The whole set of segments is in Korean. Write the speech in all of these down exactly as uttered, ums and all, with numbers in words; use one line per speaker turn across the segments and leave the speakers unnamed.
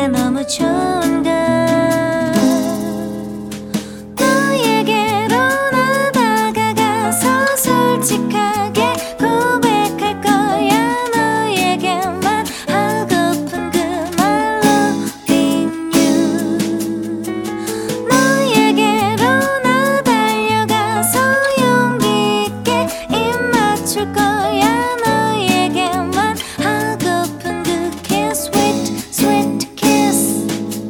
내가 너무 좋은걸 너에게로 나 다가가서 솔직하게 고백할 거야 너에게만 하고픈 그 말 Loving you 너에게로 나 달려가서 용기 있게 입 맞출 거야 너에게만 하고픈 그 kiss sweet sweet kiss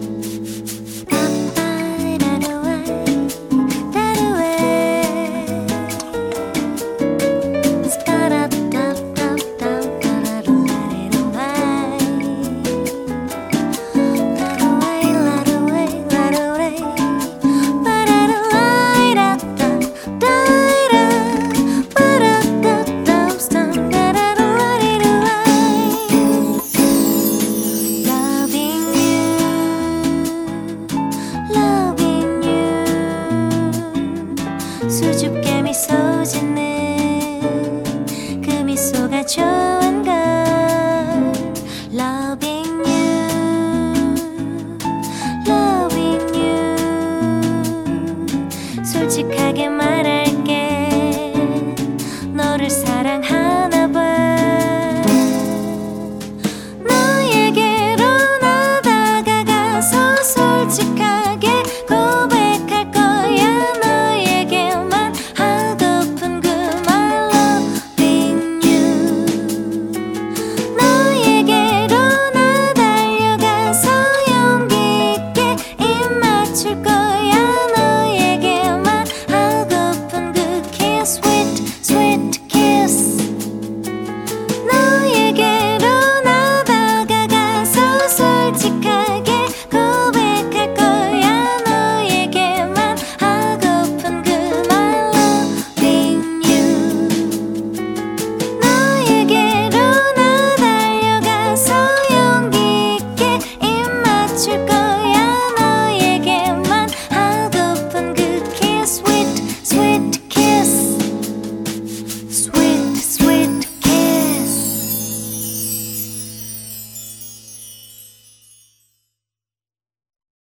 수줍게 미소 짓는 그 미소가 좋은 걸 Loving you, loving you 솔직하게 말할게 너를 사랑하나 봐 너에게로 나 다가가서 솔직하게 고백할 거야 너에게만 하고픈 그 말 Loving you 너에게로 나 달려가서 용기 있게 입 맞출 거야 너에게만 하고픈 그 kiss sweet sweet kiss 너에게로 나 다가가서 솔직하게 고백할 거야 너에게만 하고픈 그 말 Loving you 너에게로 나 달려가서 용기 있게 입 맞출 거야